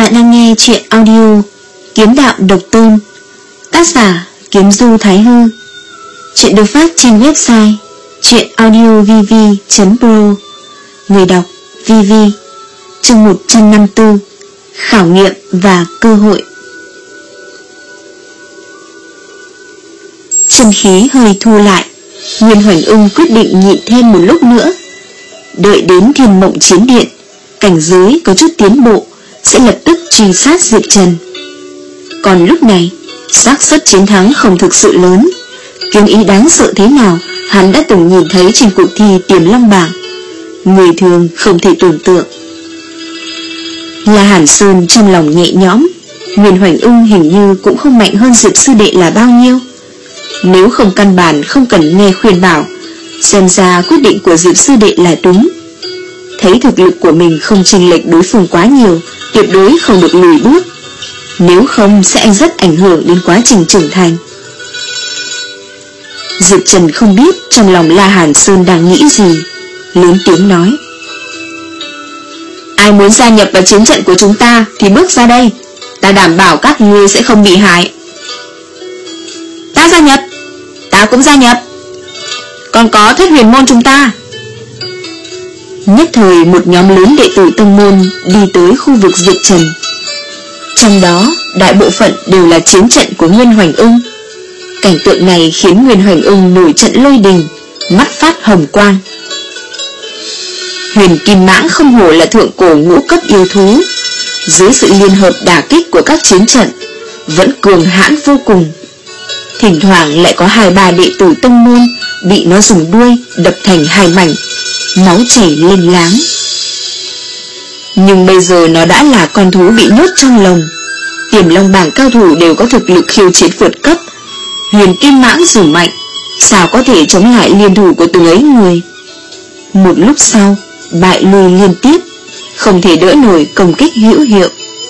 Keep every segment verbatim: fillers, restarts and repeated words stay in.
Bạn đang nghe chuyện audio Kiếm Đạo Độc Tôn, tác giả Kiếm Du Thái Hư. Chuyện được phát trên website chuyenaudiovv chấm pro. Người đọc vv. Chương một trăm năm mươi tư. Khảo nghiệm và cơ hội. Chân khí hơi thu lại, Nguyên Hoành Ung quyết định nhịn thêm một lúc nữa. Đợi đến Thiên Mộng Chiến Điện, cảnh giới có chút tiến bộ sẽ lập tức truy sát Diệp Trần. Còn lúc này, xác suất chiến thắng không thực sự lớn. Kiếm ý đáng sợ thế nào hắn đã từng nhìn thấy trên cuộc thi Tiềm Long bảng, người thường không thể tưởng tượng. La Hàn Sơn trong lòng nhẹ nhõm, Nguyên Hoành Ung hình như cũng không mạnh hơn Diệp sư đệ là bao nhiêu. Nếu không căn bản không cần nghe khuyên bảo, xem ra quyết định của Diệp sư đệ là đúng. Thấy thực lực của mình không chênh lệch đối phương quá nhiều, tuyệt đối không được lùi bước, nếu không sẽ rất ảnh hưởng đến quá trình trưởng thành. Diệp Trần không biết trong lòng La Hàn Sơn đang nghĩ gì, lớn tiếng nói: ai muốn gia nhập vào chiến trận của chúng ta thì bước ra đây, ta đảm bảo các ngươi sẽ không bị hại. Ta gia nhập, ta cũng gia nhập, còn có Thất Huyền môn chúng ta. Nhất thời một nhóm lớn đệ tử tông môn đi tới khu vực Diệp Trần, trong đó đại bộ phận đều là chiến trận của Nguyên Hoành Ung. Cảnh tượng này khiến Nguyên Hoành Ung nổi trận lôi đình, mắt phát hồng quang. Huyền Kim Mãng không hổ là thượng cổ ngũ cấp yêu thú, dưới sự liên hợp đả kích của các chiến trận vẫn cường hãn vô cùng. Thỉnh thoảng lại có hai ba đệ tử tông môn bị nó dùng đuôi đập thành hai mảnh, máu chảy lênh láng. Nhưng bây giờ nó đã là con thú bị nhốt trong lồng. Tiềm Long bảng cao thủ đều có thực lực khiêu chiến vượt cấp, Huyền Kim Mãng dù mạnh, sao có thể chống lại liên thủ của từng ấy người. Một lúc sau, bại lui liên tiếp, không thể đỡ nổi công kích hữu hiệu.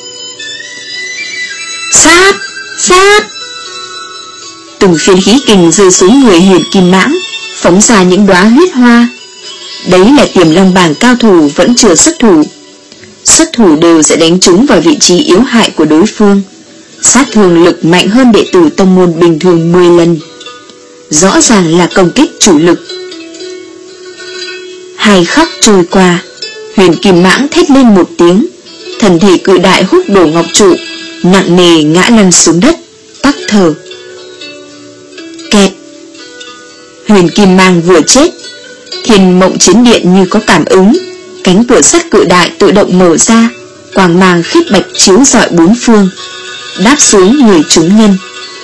Sát! Sát! Từng phiến khí kình rơi xuống người Huyền Kim Mãng, phóng ra những đóa huyết hoa. Đấy là Tiềm Long bảng cao thủ vẫn chưa xuất thủ. Xuất thủ đều sẽ đánh trúng vào vị trí yếu hại của đối phương, sát thương lực mạnh hơn đệ tử tông môn bình thường mười lần. Rõ ràng là công kích chủ lực. Hai khắc trôi qua, Huyền Kim Mãng thét lên một tiếng, thần thể cự đại hút đổ ngọc trụ, nặng nề ngã lăn xuống đất, tắc thở. Kẹt! Huyền Kim Mang vừa chết, Thiên Mộng Chiến Điện như có cảm ứng, cánh cửa sắt cự đại tự động mở ra, quang mang khiết bạch chiếu rọi bốn phương, đáp xuống người chúng nhân.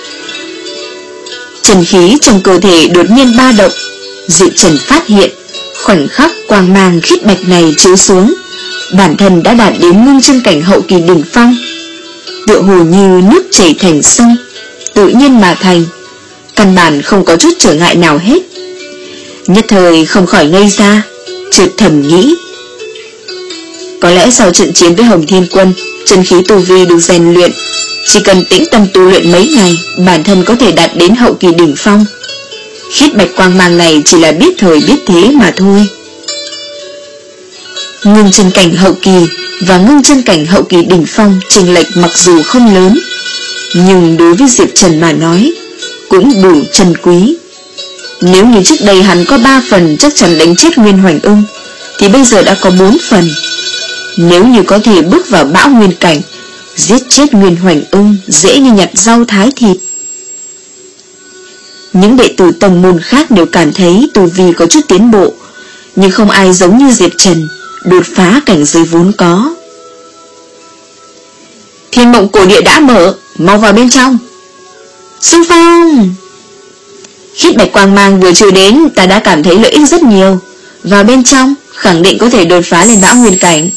Chân khí trong cơ thể đột nhiên ba động. Diệp Trần phát hiện, khoảnh khắc quang mang khiết bạch này chiếu xuống, bản thân đã đạt đến ngưng chân cảnh hậu kỳ đỉnh phong, tựa hồ như nước chảy thành sông, tự nhiên mà thành, căn bản không có chút trở ngại nào hết. Nhất thời không khỏi ngây ra, chợt thầm nghĩ: có lẽ sau trận chiến với Hồng Thiên Quân, chân khí tu vi được rèn luyện, chỉ cần tĩnh tâm tu luyện mấy ngày, bản thân có thể đạt đến hậu kỳ đỉnh phong. Khiết bạch quang mang này chỉ là biết thời biết thế mà thôi. Ngưng chân cảnh hậu kỳ và ngưng chân cảnh hậu kỳ đỉnh phong chênh lệch mặc dù không lớn, nhưng đối với Diệp Trần mà nói cũng đủ trân quý. Nếu như trước đây hắn có ba phần chắc chắn đánh chết Nguyên Hoành Ung, thì bây giờ đã có bốn phần. Nếu như có thể bước vào bão nguyên cảnh, giết chết Nguyên Hoành Ung dễ như nhặt rau thái thịt. Những đệ tử tông môn khác đều cảm thấy tu vi có chút tiến bộ, nhưng không ai giống như Diệp Trần đột phá cảnh giới vốn có. Thiên Mộng cổ địa đã mở, mau vào bên trong. Xung phong! Khiết bạch quang mang vừa chưa đến, ta đã cảm thấy lợi ích rất nhiều. Vào bên trong, khẳng định có thể đột phá lên bão nguyên cảnh.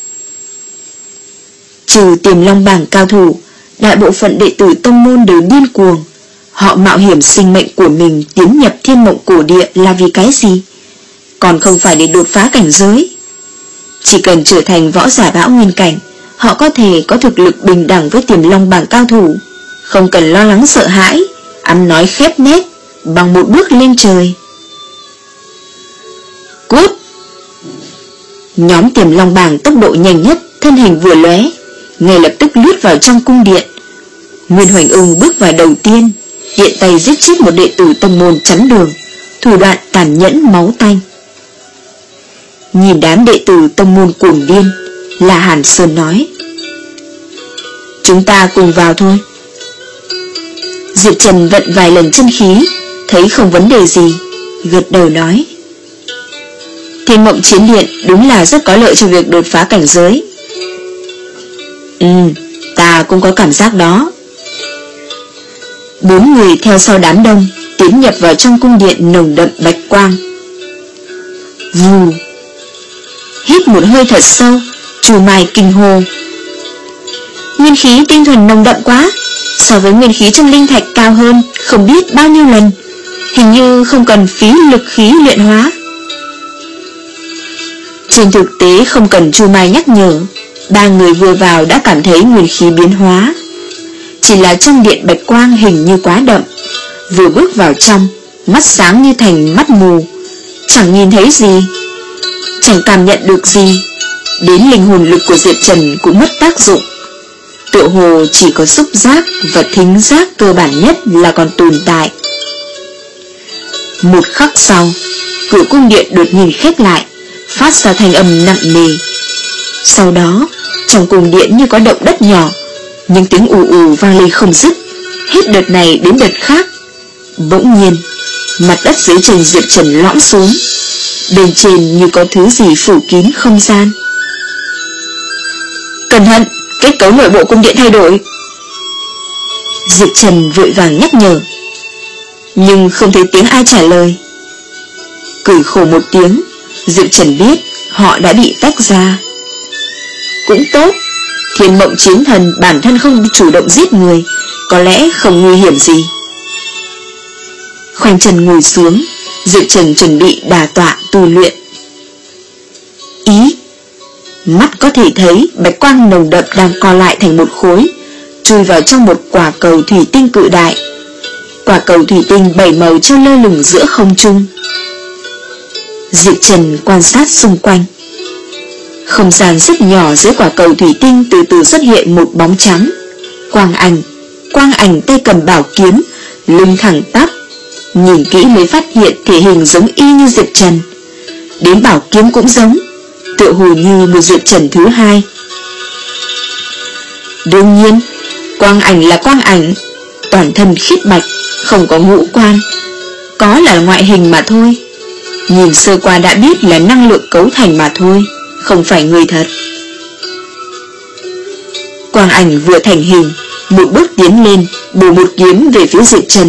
Trừ Tiềm Long bảng cao thủ, đại bộ phận đệ tử tông môn đều điên cuồng. Họ mạo hiểm sinh mệnh của mình tiến nhập Thiên Mộng cổ địa là vì cái gì? Còn không phải để đột phá cảnh giới. Chỉ cần trở thành võ giả bão nguyên cảnh, họ có thể có thực lực bình đẳng với Tiềm Long bảng cao thủ, không cần lo lắng sợ hãi, ăn nói khép nép, bằng một bước lên trời. Cút! Nhóm Tiềm Long bảng tốc độ nhanh nhất, thân hình vừa lóe, ngay lập tức lướt vào trong cung điện. Nguyên Hoành Ung bước vào đầu tiên, tiện tay giết chết một đệ tử tông môn chắn đường, thủ đoạn tàn nhẫn máu tanh. Nhìn đám đệ tử tông môn cuồng điên, La Hàn Sơn nói: chúng ta cùng vào thôi. Diệp Trần vận vài lần chân khí, thấy không vấn đề gì, gật đầu nói: Thiên Mộng Chiến Điện đúng là rất có lợi cho việc đột phá cảnh giới. Ừ, ta cũng có cảm giác đó. Bốn người theo sau đám đông tiến nhập vào trong cung điện nồng đậm bạch quang. Vù. Hít một hơi thật sâu, Chu Mai kinh hô: nguyên khí tinh thuần nồng đậm quá, so với nguyên khí trong linh thạch cao hơn không biết bao nhiêu lần, hình như không cần phí lực khí luyện hóa. Trên thực tế không cần Chu Mai nhắc nhở, ba người vừa vào đã cảm thấy nguyên khí biến hóa. Chỉ là trong điện bạch quang hình như quá đậm, vừa bước vào trong, mắt sáng như thành mắt mù, chẳng nhìn thấy gì, chẳng cảm nhận được gì. Đến linh hồn lực của Diệp Trần cũng mất tác dụng, tựa hồ chỉ có xúc giác và thính giác cơ bản nhất là còn tồn tại. Một khắc sau, cửa cung điện đột nhiên khép lại, phát ra thanh âm nặng nề. Sau đó, trong cung điện như có động đất nhỏ, những tiếng ù ù vang lên không dứt, hết đợt này đến đợt khác. Bỗng nhiên, mặt đất dưới chân Diệp Trần lõm xuống, bên trên như có thứ gì phủ kín không gian. Cẩn thận, kết cấu nội bộ cung điện thay đổi. Diệp Trần vội vàng nhắc nhở, nhưng không thấy tiếng ai trả lời. Cười khổ một tiếng, Diệp Trần biết họ đã bị tách ra. Cũng tốt, Thiên Mộng Chiến Thần bản thân không chủ động giết người, có lẽ không nguy hiểm gì. Khoanh chân ngồi xuống, Diệp Trần chuẩn bị đả tọa tu luyện. Ý, mắt có thể thấy bạch quang nồng đậm đang co lại thành một khối, chui vào trong một quả cầu thủy tinh cự đại. Quả cầu thủy tinh bảy màu treo lơ lửng giữa không trung. Diệp Trần quan sát xung quanh. Không gian rất nhỏ dưới quả cầu thủy tinh từ từ xuất hiện một bóng trắng. Quang Ảnh, Quang Ảnh tay cầm bảo kiếm, lưng thẳng tắp, nhìn kỹ mới phát hiện thể hình giống y như Diệp Trần. Đến bảo kiếm cũng giống, tựa hồ như một Diệp Trần thứ hai. Đương nhiên, Quang Ảnh là Quang Ảnh, toàn thân khiết bạch, không có ngũ quan, có là ngoại hình mà thôi. Nhìn sơ qua đã biết là năng lượng cấu thành mà thôi, không phải người thật. Quang Ảnh vừa thành hình, một bước tiến lên, bổ một kiếm về phía Diệp Trần.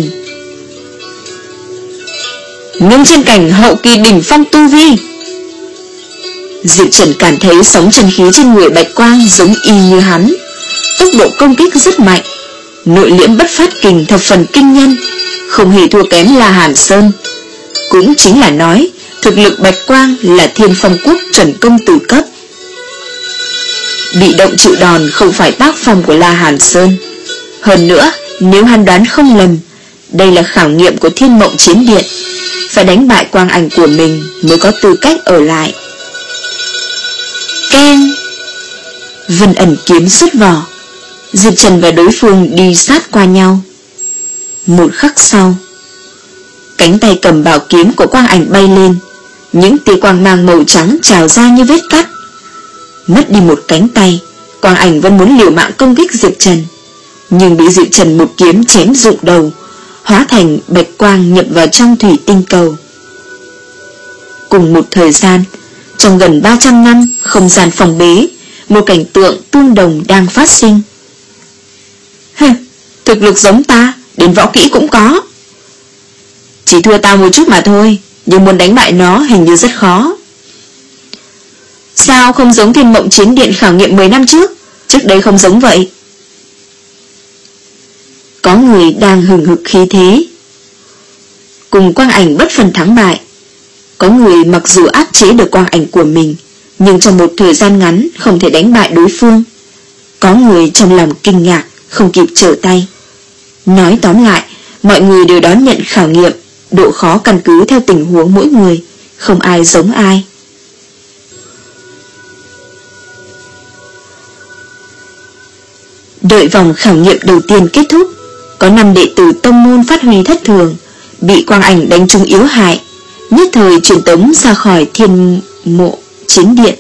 Ngưng trên cảnh hậu kỳ đỉnh phong tu vi. Diệp Trần cảm thấy sóng chân khí trên người bạch quang giống y như hắn, tốc độ công kích rất mạnh, nội liễm bất phát kình thập phần kinh nhân, không hề thua kém La Hàn Sơn. Cũng chính là nói, thực lực bạch quang là Thiên Phong Quốc chuẩn công tử cấp. Bị động chịu đòn không phải tác phong của La Hàn Sơn. Hơn nữa, nếu hắn đoán không lầm, đây là khảo nghiệm của Thiên Mộng Chiến Điện, phải đánh bại Quang Ảnh của mình mới có tư cách ở lại. Keng! Vân ẩn kiếm xuất vỏ, Diệp Trần và đối phương đi sát qua nhau. Một khắc sau, cánh tay cầm bảo kiếm của Quang Ảnh bay lên, những tia quang mang màu trắng trào ra như vết cắt. Mất đi một cánh tay, Quang Ảnh vẫn muốn liều mạng công kích Diệp Trần, nhưng bị Diệp Trần một kiếm chém rụng đầu, hóa thành bạch quang nhập vào trong thủy tinh cầu. Cùng một thời gian, trong gần ba trăm năm không gian phòng bế, một cảnh tượng tương đồng đang phát sinh. Hừ, thực lực giống ta, đến võ kỹ cũng có. Chỉ thua ta một chút mà thôi, nhưng muốn đánh bại nó hình như rất khó. Sao không giống Thiên Mộng Chiến Điện khảo nghiệm mười năm trước? Trước đây không giống vậy. Có người đang hừng hực khí thế, cùng Quang Ảnh bất phân thắng bại. Có người mặc dù áp chế được Quang Ảnh của mình, nhưng trong một thời gian ngắn không thể đánh bại đối phương. Có người trong lòng kinh ngạc, không kịp trở tay. Nói tóm lại, mọi người đều đón nhận khảo nghiệm, độ khó căn cứ theo tình huống mỗi người, không ai giống ai. Đợi vòng khảo nghiệm đầu tiên kết thúc, có năm đệ tử tông môn phát huy thất thường, bị quang ảnh đánh trúng yếu hại, nhất thời truyền tống ra khỏi thiên mộ chiến điện.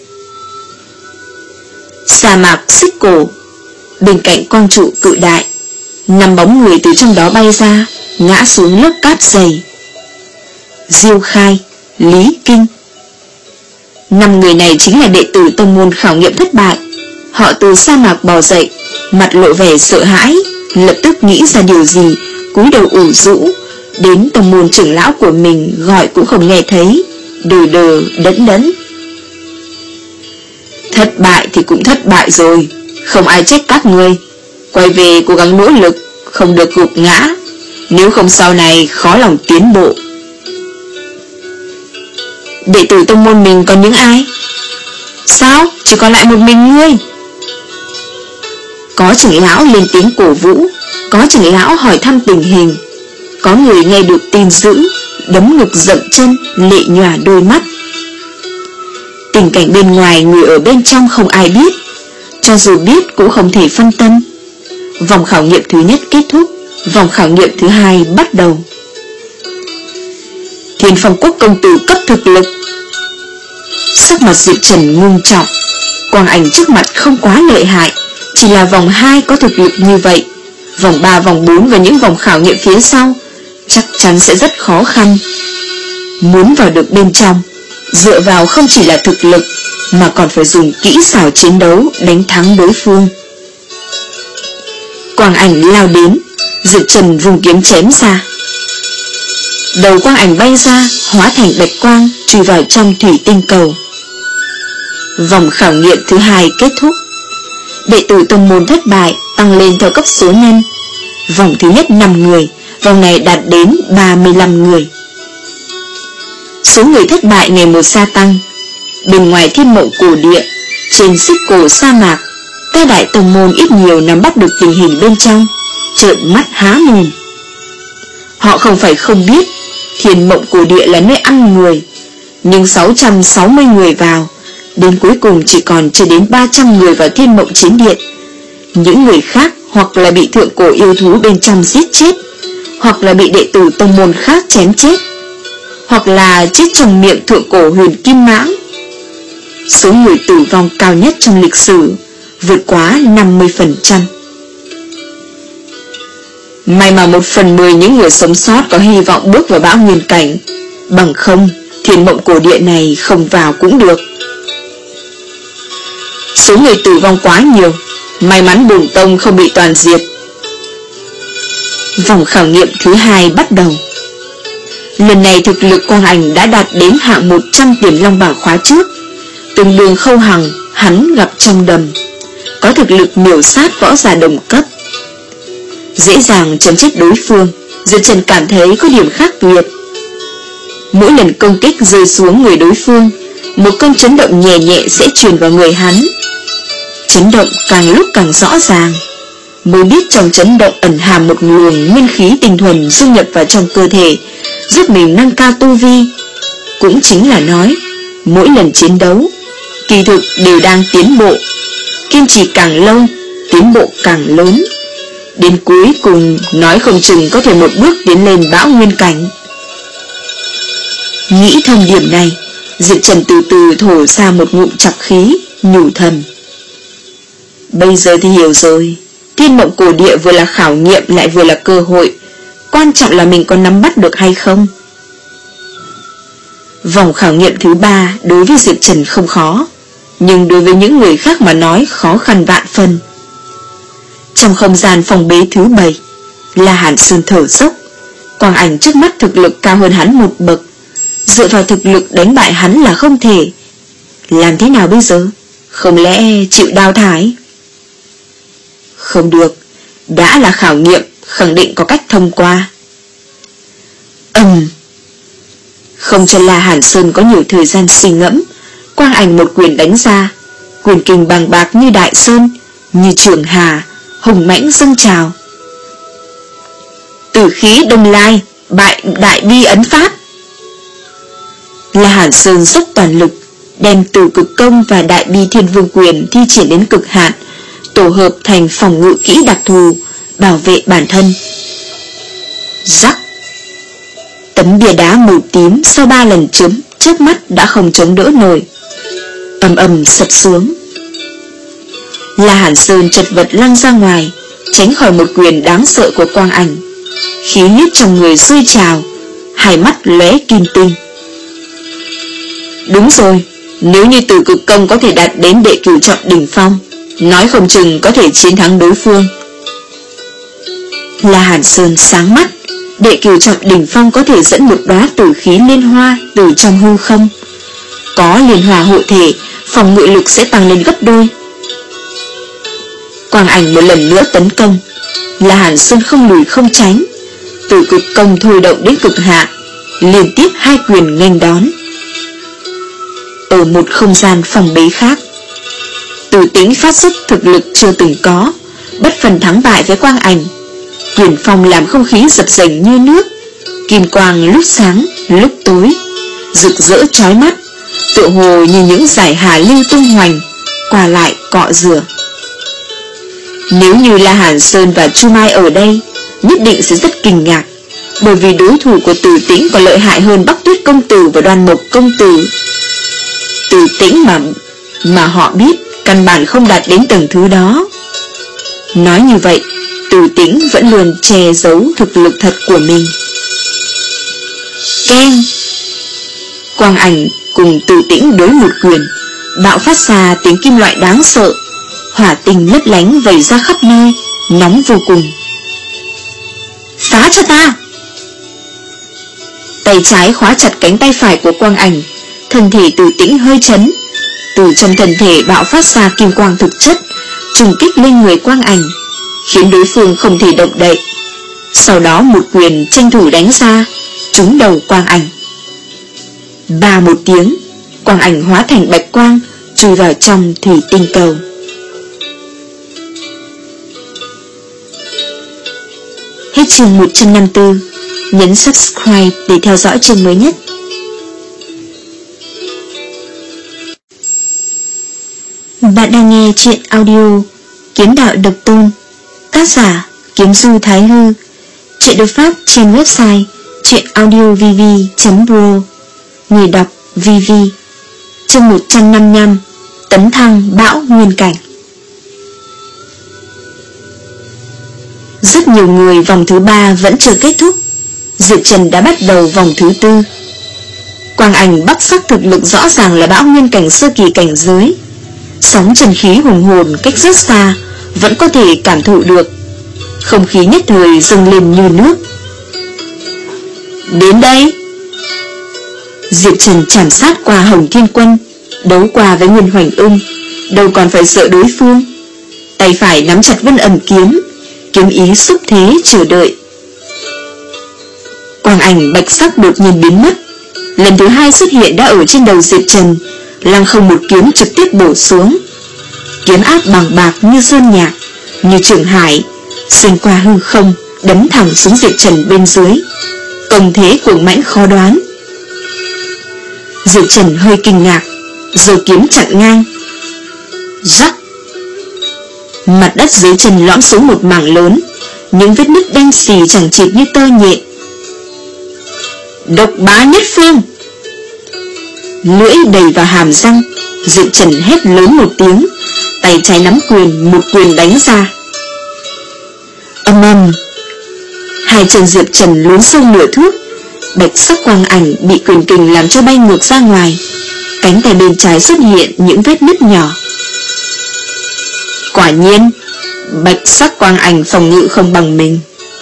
Sa mạc xích cổ, bên cạnh quang trụ cự đại, năm bóng người từ trong đó bay ra, ngã xuống lớp cát dày. Diêu Khai, Lý Kinh. Năm người này chính là đệ tử tông môn khảo nghiệm thất bại. Họ từ sa mạc bò dậy, mặt lộ vẻ sợ hãi, lập tức nghĩ ra điều gì, cúi đầu ủ rũ, đến tông môn trưởng lão của mình gọi cũng không nghe thấy, đờ đờ đẫn đẫn. Thất bại thì cũng thất bại rồi, không ai trách các ngươi. Quay về cố gắng nỗ lực, không được gục ngã, nếu không sau này khó lòng tiến bộ. Đệ tử tông môn mình còn những ai? Sao chỉ còn lại một mình ngươi? Có trưởng lão lên tiếng cổ vũ, có trưởng lão hỏi thăm tình hình, có người nghe được tin dữ, đấm ngực dậm chân, lệ nhòa đôi mắt. Tình cảnh bên ngoài người ở bên trong không ai biết, cho dù biết cũng không thể phân tâm. Vòng khảo nghiệm thứ nhất kết thúc, vòng khảo nghiệm thứ hai bắt đầu. Thiên Phong Quốc công tử cấp thực lực. Sắc mặt Diệp Trần ngưng trọng, quang ảnh trước mặt không quá lợi hại, chỉ là vòng hai có thực lực như vậy, vòng ba, vòng bốn và những vòng khảo nghiệm phía sau chắc chắn sẽ rất khó khăn. Muốn vào được bên trong, dựa vào không chỉ là thực lực mà còn phải dùng kỹ xảo chiến đấu đánh thắng đối phương. Quang ảnh lao đến, Diệp Trần vùng kiếm chém ra. Đầu quang ảnh bay ra, hóa thành bạch quang, chui vào trong thủy tinh cầu. Vòng khảo nghiệm thứ hai kết thúc. Đệ tử tông môn thất bại tăng lên theo cấp số nhân. Vòng thứ nhất năm người, vòng này đạt đến ba mươi lăm người. Số người thất bại ngày một gia tăng. Bên ngoài thiên mộ cổ địa, trên xích cổ sa mạc, các đại tông môn ít nhiều nắm bắt được tình hình bên trong, trợn mắt há mồm. Họ không phải không biết thiên mộng cổ địa là nơi ăn người, nhưng sáu trăm sáu mươi người vào, đến cuối cùng chỉ còn chưa đến ba trăm người vào thiên mộng chiến điện. Những người khác hoặc là bị thượng cổ yêu thú bên trong giết chết, hoặc là bị đệ tử tông môn khác chém chết, hoặc là chết trong miệng thượng cổ huyền kim mãng. Số người tử vong cao nhất trong lịch sử, vượt quá năm mươi phần trăm. May mà một phần mười những người sống sót có hy vọng bước vào bão nguyên cảnh, bằng không thiên mộng cổ địa này không vào cũng được. Số người tử vong quá nhiều, may mắn bổn tông không bị toàn diệt. Vòng khảo nghiệm thứ hai bắt đầu. Lần này thực lực quang ảnh đã đạt đến hạng một trăm tiềm long bảng khóa trước, tương đương Khâu Hằng hắn gặp trong đầm, có thực lực miểu sát võ giả đồng cấp, dễ dàng chém chết đối phương. Diệp Trần cảm thấy có điểm khác biệt. Mỗi lần công kích rơi xuống người đối phương, một cơn chấn động nhẹ nhẹ sẽ truyền vào người hắn. Chấn động càng lúc càng rõ ràng, mới biết trong chấn động ẩn hàm một luồng nguyên khí tinh thuần dung nhập vào trong cơ thể, giúp mình nâng cao tu vi. Cũng chính là nói, mỗi lần chiến đấu kỳ thực đều đang tiến bộ, kiên trì càng lâu, tiến bộ càng lớn, đến cuối cùng nói không chừng có thể một bước tiến lên bão nguyên cảnh. Nghĩ thông điểm này, Diệp Trần từ từ thổ ra một ngụm chọc khí, nhủ thầm: bây giờ thì hiểu rồi, thiên mộng cổ địa vừa là khảo nghiệm lại vừa là cơ hội, quan trọng là mình có nắm bắt được hay không. Vòng khảo nghiệm thứ ba đối với Diệp Trần không khó, nhưng đối với những người khác mà nói khó khăn vạn phần. Trong không gian phòng bế thứ bảy, La Hàn Sơn thở dốc. Quang ảnh trước mắt thực lực cao hơn hắn một bậc, dựa vào thực lực đánh bại hắn là không thể. Làm thế nào bây giờ? Không lẽ chịu đào thải? Không được, đã là khảo nghiệm, khẳng định có cách thông qua. Ầm. Không cho La Hàn Sơn có nhiều thời gian suy ngẫm, Quang ảnh một quyền đánh ra, quyền kình bằng bạc như đại sơn, như trường hà, hùng mãnh dâng trào. Tử khí Đông Lai, bại đại bi ấn pháp. La Hàn Sơn dốc toàn lực, đem Tử Cực Công và Đại Bi Thiên Vương Quyền thi triển đến cực hạn, tổ hợp thành phòng ngự kỹ đặc thù bảo vệ bản thân. Rắc. Tấm bia đá màu tím sau ba lần chớm chớp mắt đã không chống đỡ nổi, ầm ầm sập xuống. La Hàn Sơn chật vật lăn ra ngoài, tránh khỏi một quyền đáng sợ của Quang Ảnh. Khí huyết trong người sôi trào, hai mắt lóe kim tinh. Đúng rồi, nếu như Tử Cực Công có thể đạt đến đệ cửu trọng đỉnh phong, nói không chừng có thể chiến thắng đối phương. La Hàn Sơn sáng mắt. Đệ cửu trọng đỉnh phong có thể dẫn một đóa tử khí liên hoa từ trong hư không. Có liên hoa hộ thể, phòng ngự lực sẽ tăng lên gấp đôi. Quang Ảnh một lần nữa tấn công. La Hàn Sơn không lùi không tránh, Tử Cực Công thôi động đến cực hạn, liên tiếp hai quyền nghênh đón. Ở một không gian phòng bế khác, Tử Tĩnh phát xuất thực lực chưa từng có, bất phân thắng bại với Quang Ảnh. Quyền phong làm không khí dập dềnh như nước, kim quang lúc sáng lúc tối, rực rỡ chói mắt, tựa hồ như những dải hà lưu tung hoành, qua lại cọ rửa. Nếu như La Hàn Sơn và Chu Mai ở đây, nhất định sẽ rất kinh ngạc, bởi vì đối thủ của Tử Tĩnh còn lợi hại hơn Bắc Tuyết Công Tử và Đoan Mộc Công Tử. Tử Tĩnh mà mà họ biết căn bản không đạt đến tầng thứ đó. Nói như vậy, Tử Tĩnh vẫn luôn che giấu thực lực thật của mình. Keng. Quang Ảnh cùng Tử Tĩnh đối một quyền, bạo phát ra tiếng kim loại đáng sợ, hỏa tinh lấp lánh vẩy ra khắp nơi, nóng vô cùng. Phá cho ta! Tay trái khóa chặt cánh tay phải của Quang Ảnh, thân thể Tử Tĩnh hơi chấn, từ trong thân thể bạo phát ra kim quang thực chất, trùng kích lên người Quang Ảnh, khiến đối phương không thể động đậy. Sau đó một quyền tranh thủ đánh ra, trúng đầu Quang Ảnh. Ba một tiếng, Quang Ảnh hóa thành bạch quang, chui vào trong thủy tinh cầu. Hết chương một trăm năm mươi tư. Nhấn subscribe để theo dõi chương mới nhất. Bạn đang nghe chuyện audio Kiếm Đạo Độc Tôn, tác giả Kiếm Du Thái Hư. Chuyện được phát trên website chuyenaudiovv chấm pro. Người đọc vê vê. Chương một trăm năm mươi lăm. Tấn thăng bão nguyên cảnh. Rất nhiều người vòng thứ ba vẫn chưa kết thúc, Diệp Trần đã bắt đầu vòng thứ tư. Quang Ảnh bắc sắc thực lực rõ ràng là bão nguyên cảnh sơ kỳ cảnh giới, sóng trần khí hùng hồn cách rất xa vẫn có thể cảm thụ được, không khí nhất thời dâng lên như nước. Đến đây. Diệp Trần chạm sát qua Hồng Thiên Quân, đấu qua với Nguyên Hoành Ung, đâu còn phải sợ đối phương. Tay phải nắm chặt Vân Ẩm Kiếm, kiếm ý xúc thế chờ đợi. Quang Ảnh bạch sắc đột nhiên biến mất, lần thứ hai xuất hiện đã ở trên đầu Diệp Trần, lăng không một kiếm trực tiếp bổ xuống. Kiếm áp bằng bạc như sơn nhạc, như trường hải, xuyên qua hư không, đấm thẳng xuống Diệp Trần bên dưới. Công thế cuồng mãnh khó đoán. Diệp Trần hơi kinh ngạc, giơ kiếm chặn ngang. Rắc. Mặt đất dưới chân lõm xuống một mảng lớn, những vết nứt đen xì chẳng chịt như tơ nhện. Độc bá nhất phương. Lưỡi đầy vào hàm răng, Diệp Trần hét lớn một tiếng, tay trái nắm quyền, một quyền đánh ra. Âm ầm. Hai chân Diệp Trần lún sâu nửa thước, bạch sắc quang ảnh bị quyền kình làm cho bay ngược ra ngoài, cánh tay bên trái xuất hiện những vết nứt nhỏ. Quả nhiên, bạch sắc quang ảnh phòng ngự không bằng mình.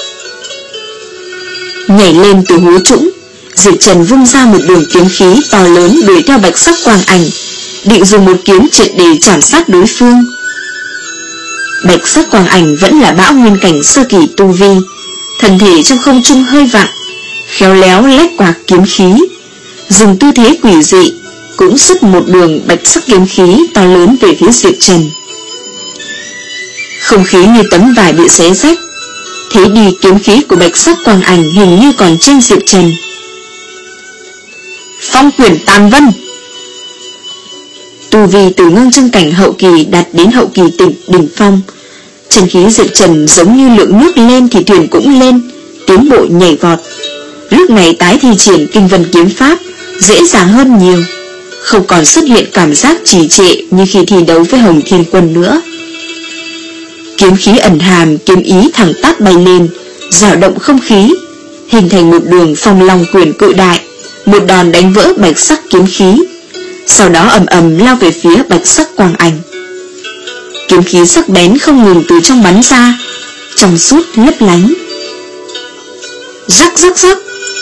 Nhảy lên từ hố trũng, Diệp Trần vung ra một đường kiếm khí to lớn đuổi theo bạch sắc quang ảnh, định dùng một kiếm triệt để chạm sát đối phương. Bạch sắc quang ảnh vẫn là bão nguyên cảnh sơ kỳ tu vi, thân thể trong không trung hơi vặn, khéo léo lách qua kiếm khí, dùng tư thế quỷ dị, cũng xuất một đường bạch sắc kiếm khí to lớn về phía Diệp Trần. Không khí như tấm vải bị xé rách, thế đi kiếm khí của bạch sắc quang ảnh hình như còn trên Diệp Trần. Phong quyền tàn vân. Tu vi từ ngưng chân cảnh hậu kỳ đạt đến hậu kỳ tỉnh đỉnh phong. Chân khí Diệp Trần giống như lượng nước lên thì thuyền cũng lên, tiến bộ nhảy vọt. Lúc này tái thi triển Kinh Vân kiếm pháp dễ dàng hơn nhiều, không còn xuất hiện cảm giác trì trệ như khi thi đấu với Hồng Thiên Quân nữa. Kiếm khí ẩn hàm kiếm ý thẳng tắp bay lên, dao động không khí, hình thành một đường phong long quyền cự đại, một đòn đánh vỡ bạch sắc kiếm khí, sau đó ầm ầm lao về phía bạch sắc quang ảnh. Kiếm khí sắc bén không ngừng từ trong bắn ra, trong suốt lấp lánh. Rắc rắc rắc.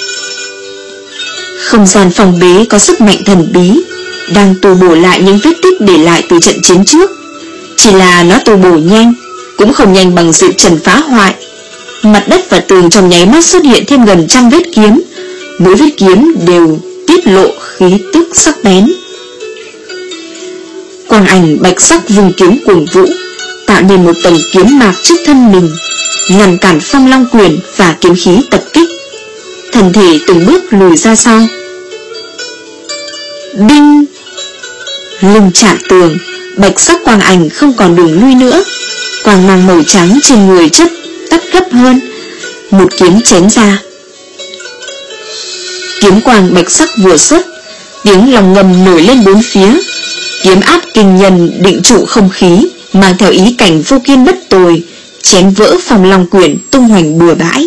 Không gian phòng bế có sức mạnh thần bí, đang tu bổ lại những vết tích để lại từ trận chiến trước. Chỉ là nó tu bổ nhanh, cũng không nhanh bằng Diệp Trần phá hoại. Mặt đất và tường trong nháy mắt xuất hiện thêm gần trăm vết kiếm, mỗi vết kiếm đều tiết lộ khí tức sắc bén. Quang ảnh bạch sắc vùng kiếm cuồng vũ, tạo nên một tầng kiếm mạc trước thân mình, ngăn cản phong long quyền và kiếm khí tập kích. Thân thể từng bước lùi ra sau. Đinh! Lưng chạm tường, bạch sắc quang ảnh không còn đường lui nữa. Quang mang màu trắng trên người chất tắt gấp hơn, một kiếm chém ra. Kiếm quang bạch sắc vừa xuất, tiếng lòng ngầm nổi lên bốn phía. Kiếm áp kinh nhân định trụ không khí, mang theo ý cảnh vô kiên bất tồi, chém vỡ phong long quyền tung hoành bừa bãi.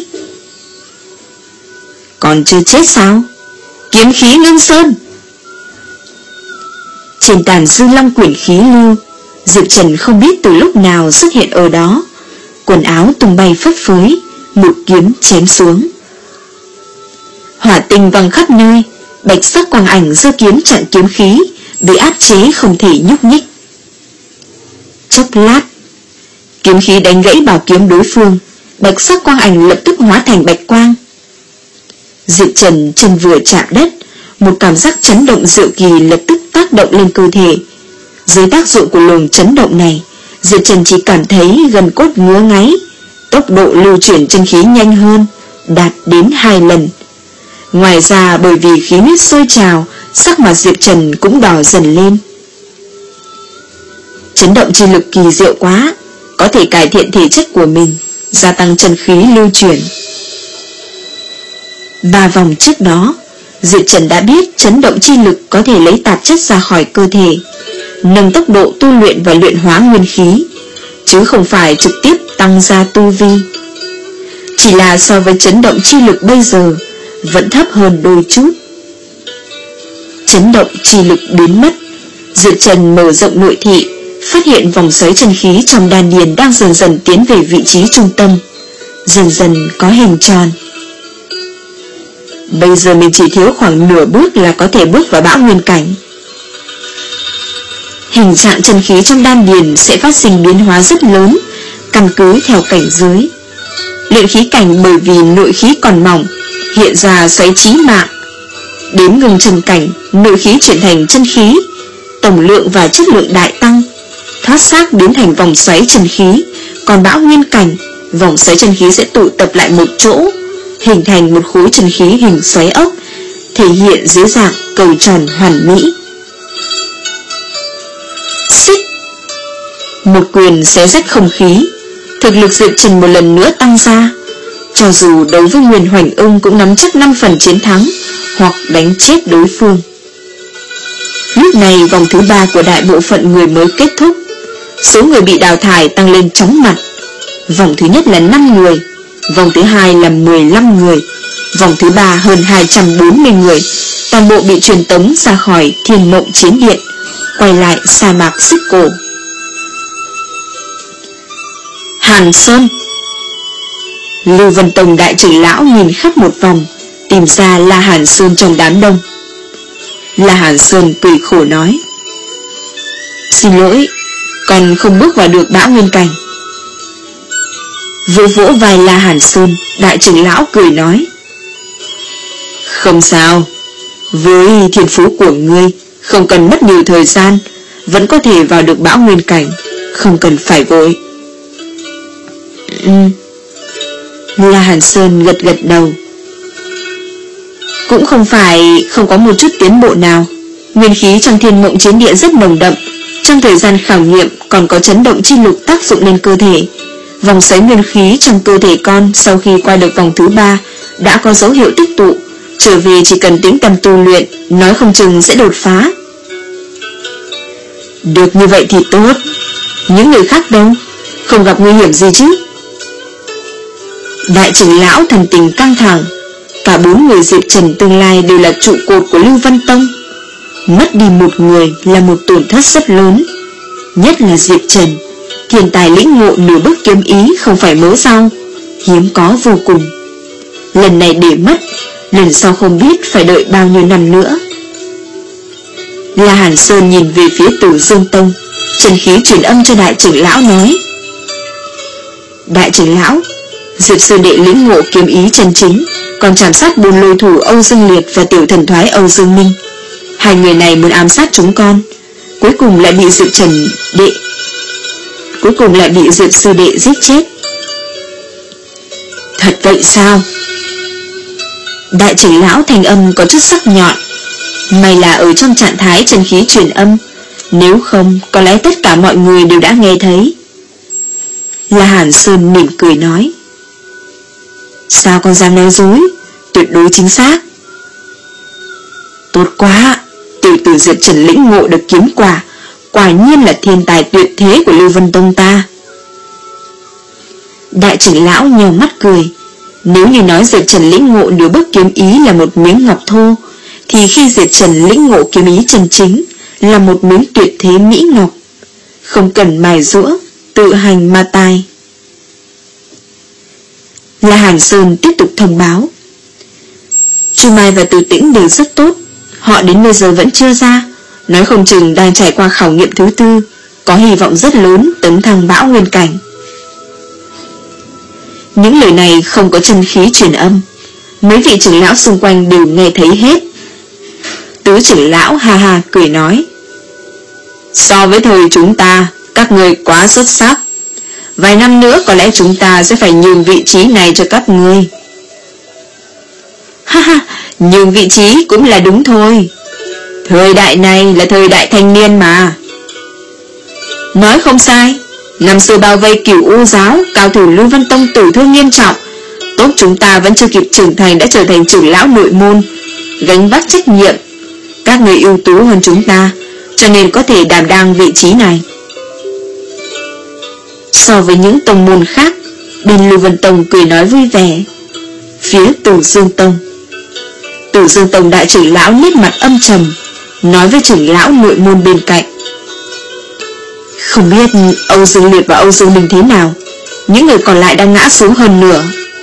Còn chưa chết sao? Kiếm khí ngưng sơn. Trên tàn dư long quyển khí lưu, Diệp Trần không biết từ lúc nào xuất hiện ở đó. Quần áo tung bay phất phới, một kiếm chém xuống. Hỏa tinh văng khắp nơi, bạch sắc quang ảnh giơ kiếm chặn kiếm khí, bị áp chế không thể nhúc nhích. Chốc lát, kiếm khí đánh gãy bảo kiếm đối phương, bạch sắc quang ảnh lập tức hóa thành bạch quang. Diệp Trần chân vừa chạm đất, một cảm giác chấn động diệu kỳ lập tức tác động lên cơ thể. Dưới tác dụng của luồng chấn động này, Diệp Trần chỉ cảm thấy gần cốt ngứa ngáy, tốc độ lưu chuyển chân khí nhanh hơn, đạt đến hai lần. Ngoài ra bởi vì khí huyết sôi trào, sắc mặt Diệp Trần cũng đỏ dần lên. Chấn động chi lực kỳ diệu quá, có thể cải thiện thể chất của mình, gia tăng chân khí lưu chuyển. Ba vòng trước đó, Diệp Trần đã biết chấn động chi lực có thể lấy tạp chất ra khỏi cơ thể, nâng tốc độ tu luyện và luyện hóa nguyên khí, chứ không phải trực tiếp tăng gia tu vi. Chỉ là so với chấn động chi lực bây giờ, vẫn thấp hơn đôi chút. Chấn động chi lực biến mất, Diệp Trần mở rộng nội thị, phát hiện vòng xoáy chân khí trong đan điền đang dần dần tiến về vị trí trung tâm, dần dần có hình tròn. Bây giờ mình chỉ thiếu khoảng nửa bước là có thể bước vào bão nguyên cảnh. Hình dạng chân khí trong đan điền sẽ phát sinh biến hóa rất lớn, căn cứ theo cảnh giới. Luyện khí cảnh bởi vì nội khí còn mỏng, hiện ra xoáy chí mạng. Đến ngưng chân cảnh, nội khí chuyển thành chân khí, tổng lượng và chất lượng đại tăng, thoát xác biến thành vòng xoáy chân khí. Còn bão nguyên cảnh, vòng xoáy chân khí sẽ tụ tập lại một chỗ, hình thành một khối chân khí hình xoáy ốc, thể hiện dưới dạng cầu tròn hoàn mỹ. Xích! Một quyền xé rách không khí, thực lực Diệp Trần một lần nữa tăng ra. Cho dù đấu với Nguyên Hoành Ưng cũng nắm chắc năm phần chiến thắng, hoặc đánh chết đối phương. Lúc này vòng thứ ba của đại bộ phận người mới kết thúc, số người bị đào thải tăng lên chóng mặt. Vòng thứ nhất là năm người, vòng thứ hai là mười lăm người, vòng thứ ba hơn hai trăm bốn mươi người, toàn bộ bị truyền tống ra khỏi Thiên Mộng Chiến Điện, quay lại sa mạc Xích Cổ. Hàn Sơn. Lưu Vân Tông đại trưởng lão nhìn khắp một vòng, tìm ra La Hàn Sơn trong đám đông. La Hàn Sơn cười khổ nói: Xin lỗi, còn không bước vào được bão nguyên cảnh. Vỗ vỗ vai La Hàn Sơn, đại trưởng lão cười nói: Không sao, với thiên phú của ngươi, không cần mất nhiều thời gian, vẫn có thể vào được bão nguyên cảnh, không cần phải vội. Ừ. La Hàn Sơn gật gật đầu. Cũng không phải không có một chút tiến bộ nào, Nguyên khí trong Thiên Mộng Chiến Địa rất nồng đậm. Trong thời gian khảo nghiệm còn có chấn động chi lục tác dụng lên cơ thể. Vòng xoáy nguyên khí trong cơ thể con sau khi qua được vòng thứ ba đã có dấu hiệu tích tụ. Trở về chỉ cần tĩnh tâm tu luyện, nói không chừng sẽ đột phá. Được như vậy thì tốt. Những người khác đâu? Không gặp nguy hiểm gì chứ? Đại trưởng lão thần tình căng thẳng. Cả bốn người Diệp Trần tương lai đều là trụ cột của Lưu Văn Tông. Mất đi một người là một tổn thất rất lớn. Nhất là Diệp Trần, thiên tài lĩnh ngộ nửa bước kiếm ý không phải mớ rau, hiếm có vô cùng. Lần này để mất, lần sau không biết phải đợi bao nhiêu năm nữa. La Hàn Sơn nhìn về phía Tử Dương Tông, chân khí truyền âm cho đại trưởng lão nói: Đại trưởng lão, Diệp sư đệ lĩnh ngộ kiếm ý chân chính, còn chạm sát bốn lôi thủ Âu Dương Liệt và tiểu thần thoái Âu Dương Minh. Hai người này muốn ám sát chúng con, cuối cùng lại bị Diệp Trần đệ Cuối cùng lại bị Diệp sư đệ giết chết. Thật vậy sao? Đại trưởng lão thành âm có chút sắc nhọn. May là ở trong trạng thái chân khí truyền âm, nếu không có lẽ tất cả mọi người đều đã nghe thấy. La Hàn Sơn mỉm cười nói: Sao con dám nói dối? Tuyệt đối chính xác. Tốt quá, tiểu tử Diệp Trần lĩnh ngộ được kiếm quả, quả nhiên là thiên tài tuyệt thế của Lưu Vân Tông ta. Đại trưởng lão nheo mắt cười. Nếu như nói Diệp Trần lĩnh ngộ nửa bước kiếm ý là một miếng ngọc thô, thì khi Diệp Trần lĩnh ngộ kiếm ý chân chính là một miếng tuyệt thế mỹ ngọc, không cần mài giũa, tự hành mà tài. La Hàn Sơn tiếp tục thông báo: Chu Mai và Từ Tĩnh đều rất tốt, họ đến bây giờ vẫn chưa ra, nói không chừng đang trải qua khảo nghiệm thứ tư, có hy vọng rất lớn tấn thăng bão nguyên cảnh. Những lời này không có chân khí truyền âm, mấy vị trưởng lão xung quanh đều nghe thấy hết. Tứ trưởng lão ha ha cười nói: So với thời chúng ta, các người quá xuất sắc. Vài năm nữa có lẽ chúng ta sẽ phải nhường vị trí này cho các ngươi. Ha ha, nhường vị trí cũng là đúng thôi. Thời đại này là thời đại thanh niên mà. Nói không sai. Năm xưa bao vây Cửu U giáo, cao thủ Lưu Văn Tông tử thương nghiêm trọng, tốt chúng ta vẫn chưa kịp trưởng thành đã trở thành trưởng lão nội môn, gánh vác trách nhiệm. Các người ưu tú hơn chúng ta, cho nên có thể đảm đang vị trí này. So với những tông môn khác, bên Lưu Vân Tông cười nói vui vẻ. Phía Tử Dương Tông, Tử Dương Tông đại trưởng lão nét mặt âm trầm, nói với trưởng lão nội môn bên cạnh: Không biết Âu Dương Liệt và Âu Dương Minh thế nào, những người còn lại đang ngã xuống hơn nửa.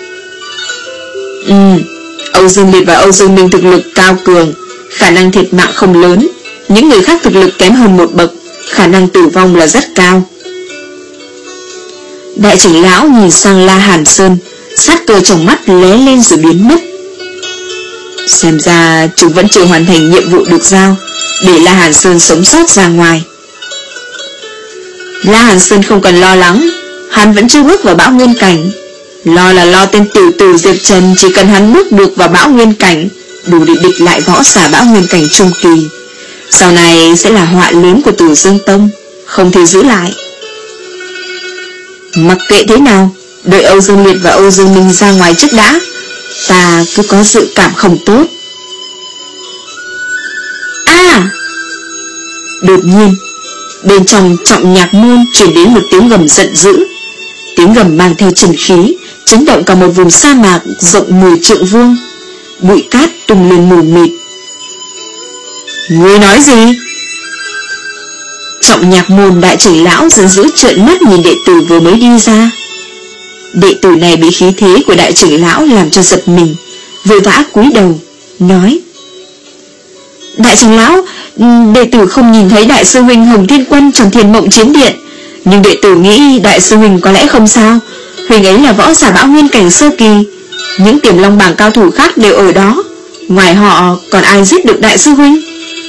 Ừ, Âu Dương Liệt và Âu Dương Minh thực lực cao cường, khả năng thiệt mạng không lớn. Những người khác thực lực kém hơn một bậc, khả năng tử vong là rất cao. Đại trưởng lão nhìn sang La Hàn Sơn, sát cơ trong mắt lóe lên rồi biến mất. Xem ra chúng vẫn chưa hoàn thành nhiệm vụ được giao, để La Hàn Sơn sống sót ra ngoài. La Hàn Sơn không cần lo lắng, hắn vẫn chưa bước vào bão nguyên cảnh. Lo là lo tên tiểu tử Diệp Trần, chỉ cần hắn bước được vào bão nguyên cảnh, đủ để địch lại võ giả bão nguyên cảnh trung kỳ. Sau này sẽ là họa lớn của Tử Dương Tông, không thể giữ lại. Mặc kệ thế nào, đợi Âu Dương Liệt và Âu Dương Minh ra ngoài trước đã. Ta cứ có dự cảm không tốt. À! Đột nhiên, bên trong Trọng Nhạc Môn truyền đến một tiếng gầm giận dữ. Tiếng gầm mang theo trần khí, chấn động cả một vùng sa mạc rộng mười trượng vuông. Bụi cát tung lên mù mịt. Ngươi nói gì? Trọng Nhạc Môn đại trưởng lão giận dữ trợn mắt nhìn đệ tử vừa mới đi ra. Đệ tử này bị khí thế của đại trưởng lão làm cho giật mình, vội vã cúi đầu nói: Đại trưởng lão, đệ tử không nhìn thấy đại sư huynh Hồng Thiên Quân trong Thiên Mộng Chiến Điện, nhưng đệ tử nghĩ đại sư huynh có lẽ không sao. Huynh ấy là võ giả bão nguyên cảnh sơ kỳ, những Tiềm Long bảng cao thủ khác đều ở đó, ngoài họ còn ai giết được đại sư huynh?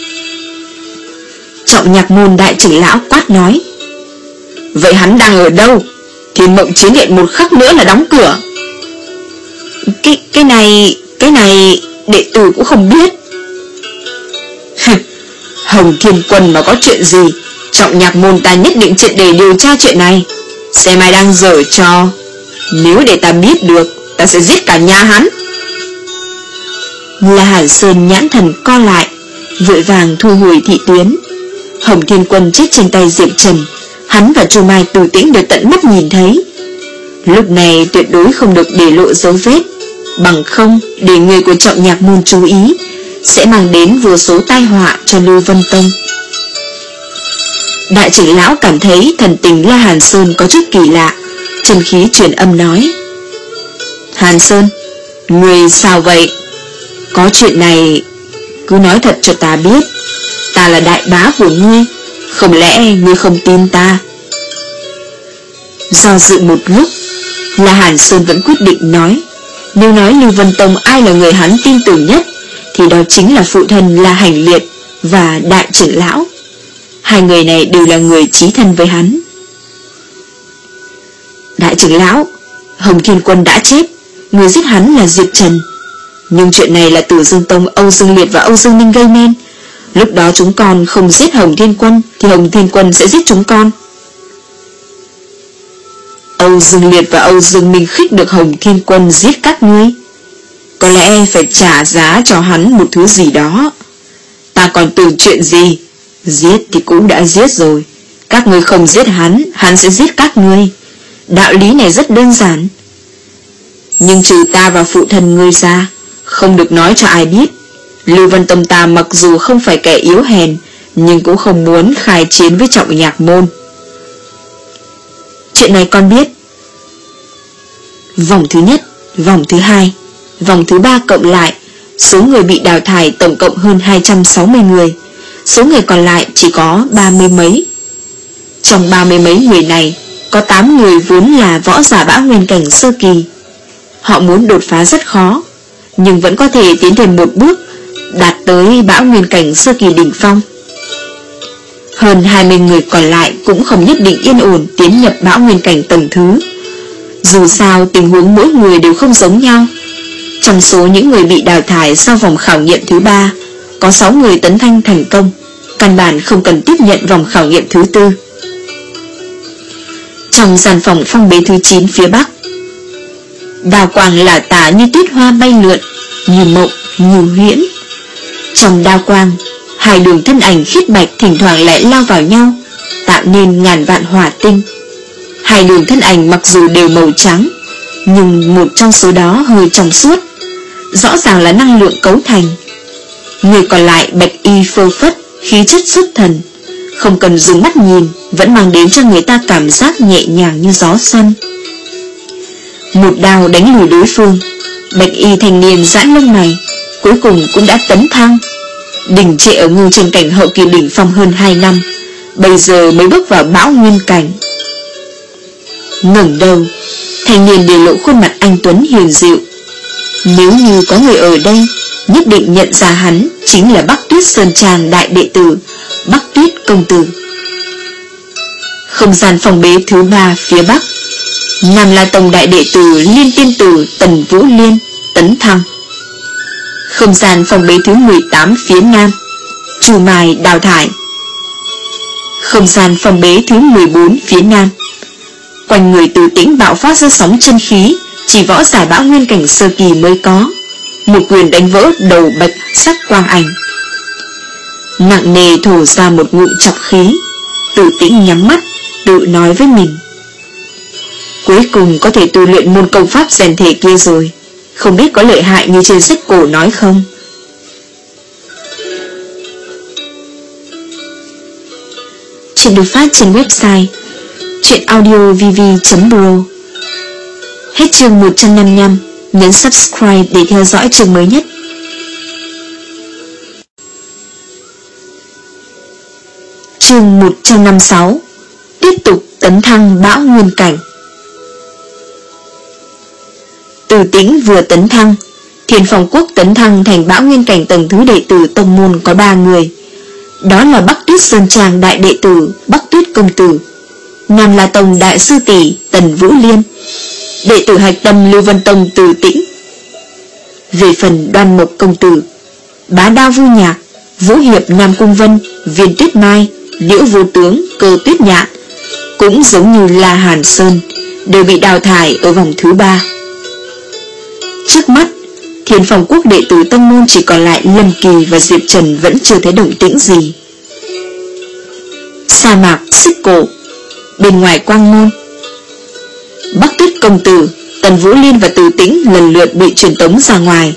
Trọng Nhạc Môn đại trưởng lão quát nói: Vậy hắn đang ở đâu? Thiên Mộng Chiến Điện một khắc nữa là đóng cửa. Cái cái này, cái này đệ tử cũng không biết. Hồng Thiên Quân mà có chuyện gì, Trọng Nhạc môn ta nhất định triệt để điều tra chuyện này. Xem ai đang giở trò. Nếu để ta biết được, ta sẽ giết cả nhà hắn. La Hàn Sơn nhãn thần co lại, vội vàng thu hồi thị tuyến. Hồng Thiên Quân chết trên tay Diệp Trần, hắn và Chu Mai Từ Tĩnh đều tận mắt nhìn thấy. Lúc này tuyệt đối không được để lộ dấu vết, bằng không để người của Trọng Nhạc môn chú ý sẽ mang đến vô số tai họa cho Lưu Vân Tông. Đại trưởng lão cảm thấy thần tình La Hàn Sơn có chút kỳ lạ, chân khí truyền âm nói: Hàn Sơn, người sao vậy? Có chuyện này cứ nói thật cho ta biết. Ta là đại bá của ngươi, không lẽ ngươi không tin ta? Do dự một lúc, La Hàn Sơn vẫn quyết định nói. Nếu nói Lưu Vân Tông ai là người hắn tin tưởng nhất, thì đó chính là phụ thân La Hành Liệt và đại trưởng lão. Hai người này đều là người chí thân với hắn. Đại trưởng lão, Hồng Thiên Quân đã chết, người giết hắn là Diệp Trần. Nhưng chuyện này là Tử Dương Tông Âu Dương Liệt và Âu Dương Minh gây nên. Lúc đó chúng con không giết Hồng Thiên Quân thì Hồng Thiên Quân sẽ giết chúng con. Âu Dương Liệt và Âu Dương Minh khích được Hồng Thiên Quân giết các ngươi. Có lẽ phải trả giá cho hắn một thứ gì đó. Ta còn tưởng chuyện gì, giết thì cũng đã giết rồi. Các ngươi không giết hắn, hắn sẽ giết các ngươi. Đạo lý này rất đơn giản. Nhưng trừ ta và phụ thân ngươi ra, không được nói cho ai biết. Lưu Vân Tông ta mặc dù không phải kẻ yếu hèn, nhưng cũng không muốn khai chiến với Trọng Nhạc môn. Chuyện này con biết. Vòng thứ nhất, vòng thứ hai, vòng thứ ba cộng lại, số người bị đào thải tổng cộng hơn hai trăm sáu mươi người. Số người còn lại chỉ có ba mươi mấy. Trong ba mươi mấy người này, có tám người vốn là võ giả bão nguyên cảnh sơ kỳ. Họ muốn đột phá rất khó, nhưng vẫn có thể tiến thêm một bước, đạt tới bão nguyên cảnh sơ kỳ đỉnh phong. Hơn hai mươi người còn lại cũng không nhất định yên ổn tiến nhập bão nguyên cảnh tầng thứ. Dù sao tình huống mỗi người đều không giống nhau. Trong số những người bị đào thải sau vòng khảo nghiệm thứ ba, có sáu người tấn thăng thành công, căn bản không cần tiếp nhận vòng khảo nghiệm thứ tư. Trong gian phòng phong bế thứ chín phía bắc, đào quang lả tả như tuyết hoa bay lượn, như mộng, như huyễn. Trong đao quang, hai đường thân ảnh khiết bạch thỉnh thoảng lại lao vào nhau, tạo nên ngàn vạn hỏa tinh. Hai đường thân ảnh mặc dù đều màu trắng, nhưng một trong số đó hơi trong suốt, rõ ràng là năng lượng cấu thành. Người còn lại bạch y phơ phất, khí chất xuất thần, không cần dùng mắt nhìn vẫn mang đến cho người ta cảm giác nhẹ nhàng như gió xuân. Một đao đánh lùi đối phương, bạch y thanh niên giãn lông mày, cuối cùng cũng đã tấn thăng. Đỉnh trệ ở ngư trên cảnh hậu kỳ đỉnh phong hơn hai năm, bây giờ mới bước vào bão nguyên cảnh. Ngẩng đầu, thanh niên để lộ khuôn mặt anh tuấn hiền dịu. Nếu như có người ở đây, nhất định nhận ra hắn chính là Bắc Tuyết Sơn Trang đại đệ tử Bắc Tuyết công tử. Không gian phòng bế thứ ba phía bắc, Nam La Tông đại đệ tử Liên Tiên tử Tần Vũ Liên tấn thăng. Không gian phòng bế thứ mười tám phía nam, Chu Mai đào thải. Không gian phòng bế thứ mười bốn phía nam, quanh người Từ Tĩnh bạo phát ra sóng chân khí, chỉ võ giả bão nguyên cảnh sơ kỳ mới có. Một quyền đánh vỡ đầu bạch sắc quang ảnh, nặng nề thổ ra một ngụm chọc khí. Từ Tĩnh nhắm mắt, tự nói với mình: cuối cùng có thể tu luyện môn công pháp rèn thể kia rồi, không biết có lợi hại như trên sách cổ nói không. Chuyện được phát trên website chuyenaudiovv chấm pro. Hết chương một trăm năm mươi lăm, nhấn subscribe để theo dõi chương mới nhất. Chương một trăm năm mươi sáu, tiếp tục tấn thăng bão nguyên cảnh. Từ Tĩnh vừa tấn thăng, Thiên Phong Quốc tấn thăng thành bão nguyên cảnh tầng thứ đệ tử tông môn có ba người. Đó là Bắc Tuyết Sơn Trang đại đệ tử Bắc Tuyết công tử, Nam La Tông đại sư tỷ Tần Vũ Liên, đệ tử hạch tâm Lưu Vân Tông Từ Tĩnh. Về phần Đoan Mộc công tử, Bá Đao Vu Nhạc Vũ Hiệp, Nam Cung Vân, Viên Tuyết Mai, Liễu Vô Tướng, Cơ Tuyết Nhạn cũng giống như La Hàn Sơn, đều bị đào thải ở vòng thứ ba. Trước mắt, Thiên Phong Quốc đệ tử tông môn chỉ còn lại Lâm Kỳ và Diệp Trần vẫn chưa thấy động tĩnh gì. Sa mạc Xích Cổ, bên ngoài Quang Môn, Bắc Tuyết công tử, Tần Vũ Liên và Từ Tĩnh lần lượt bị truyền tống ra ngoài.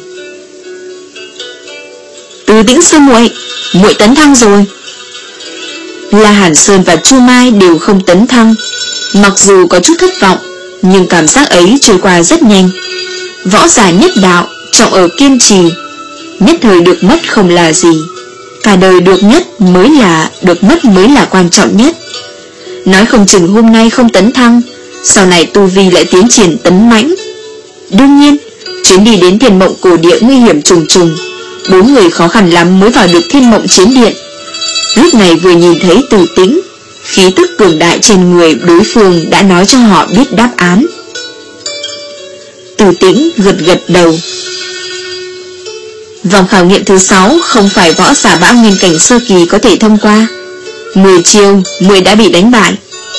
Từ Tĩnh sư muội, muội tấn thăng rồi. La Hàn Sơn và Chu Mai đều không tấn thăng. Mặc dù có chút thất vọng, nhưng cảm giác ấy trôi qua rất nhanh. Võ giả nhất đạo, trọng ở kiên trì. Nhất thời được mất không là gì, cả đời được nhất mới là được mất mới là quan trọng nhất. Nói không chừng hôm nay không tấn thăng, sau này tu vi lại tiến triển tấn mãnh. Đương nhiên, chuyến đi đến Thiên Mộng Cổ Địa nguy hiểm trùng trùng. Bốn người khó khăn lắm mới vào được Thiên Mộng Chiến Điện. Lúc này vừa nhìn thấy Từ Tĩnh, khí tức cường đại trên người đối phương đã nói cho họ biết đáp án. Từ Tĩnh gật gật đầu. Vòng khảo nghiệm thứ sáu không phải võ giả bão nguyên cảnh sơ kỳ có thể thông qua. Mười chiêu, mười đã bị đánh bại.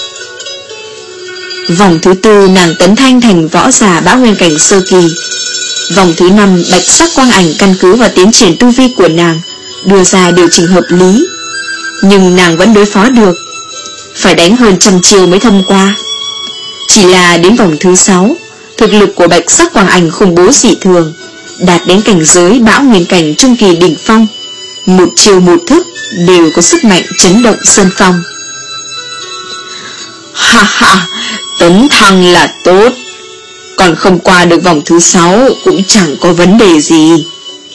Vòng thứ tư nàng tấn thanh thành võ giả bão nguyên cảnh sơ kỳ. Vòng thứ năm bạch sắc quang ảnh căn cứ vào tiến triển tu vi của nàng đưa ra điều chỉnh hợp lý, nhưng nàng vẫn đối phó được, phải đánh hơn trăm chiêu mới thông qua. Chỉ là đến vòng thứ sáu, thực lực của bạch sắc quang ảnh khủng bố dị thường, đạt đến cảnh giới bão nguyên cảnh trung kỳ đỉnh phong. Một chiêu một thức đều có sức mạnh chấn động sơn phong. Ha ha, tấn thăng là tốt, còn không qua được vòng thứ sáu cũng chẳng có vấn đề gì.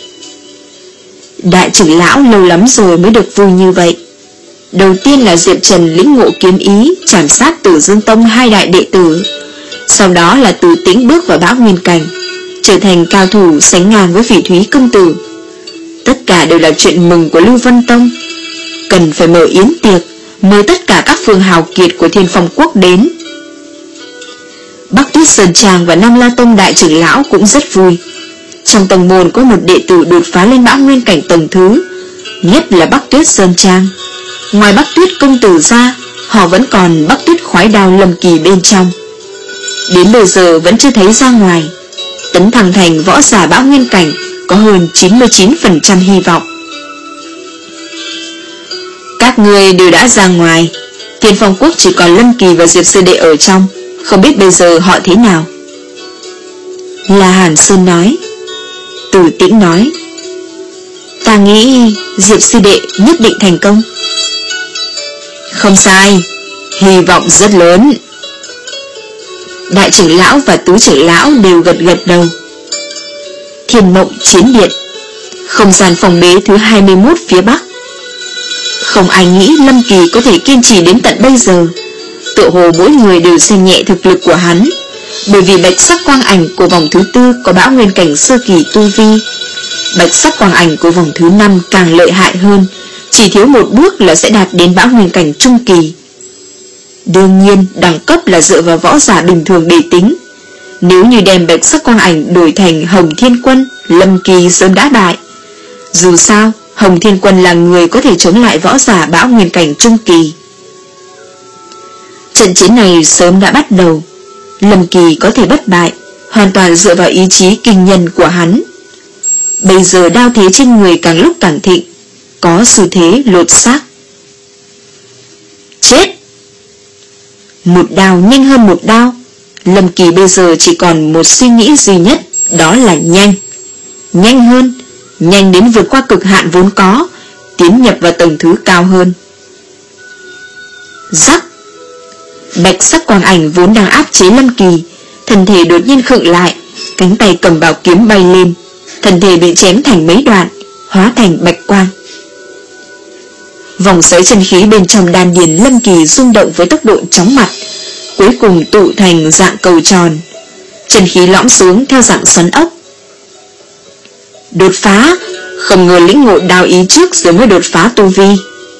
Đại trưởng lão lâu lắm rồi mới được vui như vậy. Đầu tiên là Diệp Trần lĩnh ngộ kiếm ý, chảm sát Tử Dương Tông hai đại đệ tử. Sau đó là Từ Tĩnh bước vào bão nguyên cảnh, trở thành cao thủ sánh ngang với Phỉ Thúy công tử. Tất cả đều là chuyện mừng của Lưu Vân Tông. Cần phải mở yến tiệc, mời tất cả các phương hào kiệt của Thiên Phong Quốc đến. Bắc Tuyết Sơn Trang và Nam La Tông đại trưởng lão cũng rất vui. Trong tông môn có một đệ tử đột phá lên bão nguyên cảnh tầng thứ, nhất là Bắc Tuyết Sơn Trang. Ngoài Bắc Tuyết công tử ra, họ vẫn còn Bắc Tuyết khoái đao Lâm Kỳ bên trong. Đến bây giờ vẫn chưa thấy ra ngoài. Tấn thăng thành võ giả bão nguyên cảnh có hơn chín mươi chín phần trăm hy vọng. Các người đều đã ra ngoài, Thiên Phong Quốc chỉ còn Lâm Kỳ và Diệp sư đệ ở trong, không biết bây giờ họ thế nào. La Hàn Sơn nói. Từ Tĩnh nói, ta nghĩ Diệp sư đệ nhất định thành công. Không sai, hy vọng rất lớn. Đại trưởng lão và tứ trưởng lão đều gật gật đầu. Thiên Mộng Chiến Điện, không gian phòng bế thứ hai mươi mốt phía bắc. Không ai nghĩ Lâm Kỳ có thể kiên trì đến tận bây giờ. Tựa hồ mỗi người đều xem nhẹ thực lực của hắn, bởi vì bạch sắc quang ảnh của vòng thứ tư có bão nguyên cảnh sơ kỳ tu vi. Bạch sắc quang ảnh của vòng thứ năm càng lợi hại hơn, chỉ thiếu một bước là sẽ đạt đến bão nguyên cảnh trung kỳ. Đương nhiên đẳng cấp là dựa vào võ giả bình thường để tính. Nếu như đem bạch sắc quang ảnh đổi thành Hồng Thiên Quân, Lâm Kỳ sớm đã bại. Dù sao Hồng Thiên Quân là người có thể chống lại võ giả bão nguyên cảnh trung kỳ. Trận chiến này sớm đã bắt đầu. Lâm Kỳ có thể bất bại hoàn toàn dựa vào ý chí kinh nhân của hắn. Bây giờ đao thế trên người càng lúc càng thịnh, có xu thế lột xác. Chết! Một đao nhanh hơn một đao. Lâm Kỳ bây giờ chỉ còn một suy nghĩ duy nhất, đó là nhanh. Nhanh hơn, nhanh đến vượt qua cực hạn vốn có, tiến nhập vào tầng thứ cao hơn. Rắc! Bạch sắc quang ảnh vốn đang áp chế Lâm Kỳ, thân thể đột nhiên khựng lại, cánh tay cầm bảo kiếm bay lên, thân thể bị chém thành mấy đoạn, hóa thành bạch quang. Vòng xoáy chân khí bên trong đan điền Lâm Kỳ rung động với tốc độ chóng mặt, cuối cùng tụ thành dạng cầu tròn. Chân khí lõm xuống theo dạng xoắn ốc. Đột phá, không ngờ lĩnh ngộ đao ý trước rồi mới đột phá tu vi.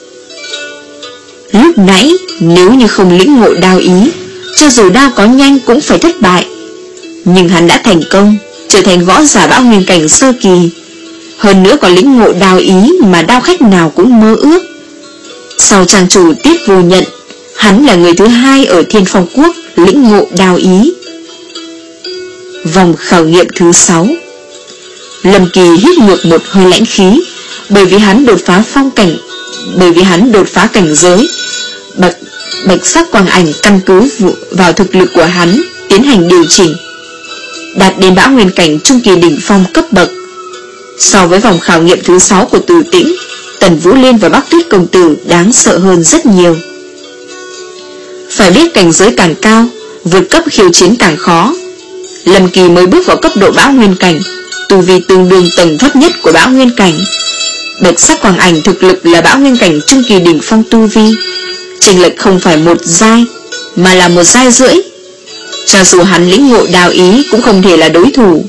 Lúc nãy nếu như không lĩnh ngộ đao ý, cho dù đao có nhanh cũng phải thất bại. Nhưng hắn đã thành công, trở thành võ giả bão nguyên cảnh sơ kỳ. hơn nữa còn lĩnh ngộ đao ý mà đao khách nào cũng mơ ước. Sau trang chủ Tiết Vô Nhận, hắn là người thứ hai ở Thiên Phong Quốc lĩnh ngộ đao ý. Vòng khảo nghiệm thứ sáu. Lâm Kỳ hít ngược một hơi lãnh khí, bởi vì hắn đột phá phong cảnh, bởi vì hắn đột phá cảnh giới. Bạch, bạch sắc quang ảnh căn cứ vào thực lực của hắn tiến hành điều chỉnh, đạt đến bão nguyên cảnh trung kỳ đỉnh phong cấp bậc. So với vòng khảo nghiệm thứ sáu của Từ Tĩnh, Tần Vũ Liên và Bắc Tuyết công tử đáng sợ hơn rất nhiều. Phải biết cảnh giới càng cao, vượt cấp khiêu chiến càng khó. Lâm Kỳ mới bước vào cấp độ bão nguyên cảnh, tu vi tương đương tầng thấp nhất của bão nguyên cảnh. Bạch sắc quang ảnh thực lực là bão nguyên cảnh trung kỳ đỉnh phong tu vi, chênh lệch không phải một giai mà là một giai rưỡi. Cho dù hắn lĩnh ngộ đao ý cũng không thể là đối thủ.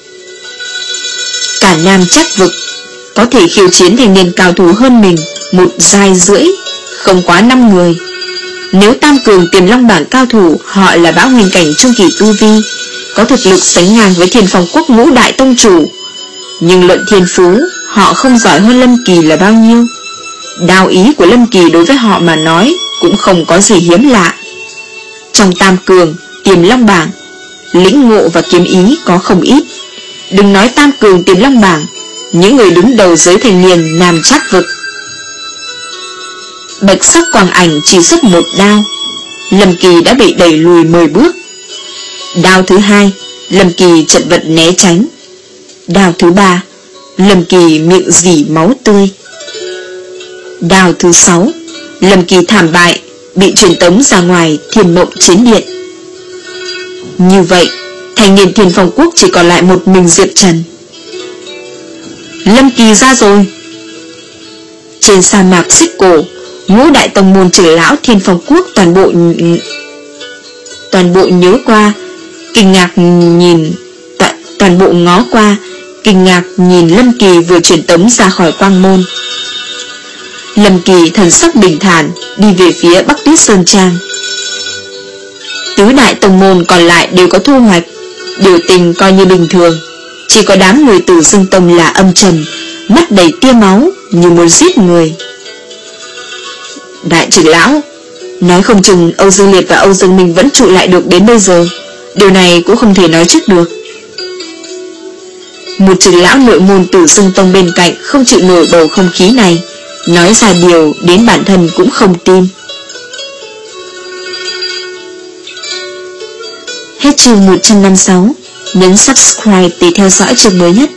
Cả Nam Trác vực có thể khiêu chiến thành niên cao thủ hơn mình một giai rưỡi, không quá năm người. Nếu tam cường Tiềm Long bảng cao thủ họ là bão nguyên cảnh trung kỳ tu vi, có thực lực sánh ngang với Thiên Phong Quốc ngũ đại tông chủ, nhưng luận thiên phú họ không giỏi hơn Lâm Kỳ là bao nhiêu. Đao ý của Lâm Kỳ đối với họ mà nói cũng không có gì hiếm lạ. Trong tam cường Tiềm Long bảng, lĩnh ngộ và kiếm ý có không ít. Đừng nói tam cường Tiềm Long bảng, những người đứng đầu giới thanh niên Nam Trác vực. Bạch sắc quang ảnh chỉ xuất một đao, Lâm Kỳ đã bị đẩy lùi mười bước. Đao thứ hai, Lâm Kỳ chật vật né tránh. Đao thứ ba, Lâm Kỳ miệng rỉ máu tươi. Đao thứ sáu, Lâm Kỳ thảm bại, bị truyền tống ra ngoài Thiên Mộng Chiến Điện. Như vậy, thanh niên Thiên Phong Quốc chỉ còn lại một mình Diệp Trần. Lâm Kỳ ra rồi. Trên sa mạc Xích Cổ, ngũ đại tông môn trưởng lão Thiên Phong Quốc toàn bộ toàn bộ nhớ qua, kinh ngạc nhìn toàn, toàn bộ ngó qua, kinh ngạc nhìn Lâm Kỳ vừa truyền tống ra khỏi quang môn. Lâm Kỳ thần sắc bình thản đi về phía Bắc Tuyết Sơn Trang. Tứ đại tông môn còn lại đều có thu hoạch, biểu tình coi như bình thường. Chỉ có đám người Tử Dương Tông là âm trầm, mắt đầy tia máu như muốn giết người. Đại trưởng lão, nói không chừng Âu Dương Liệt và Âu Dương Minh vẫn trụ lại được đến bây giờ. Điều này cũng không thể nói trước được. Một trưởng lão nội môn Tử Dương Tông bên cạnh không chịu nổi bầu không khí này, nói ra điều đến bản thân cũng không tin. Hết chương một trăm năm mươi sáu. Nhấn subscribe để theo dõi chương mới nhất.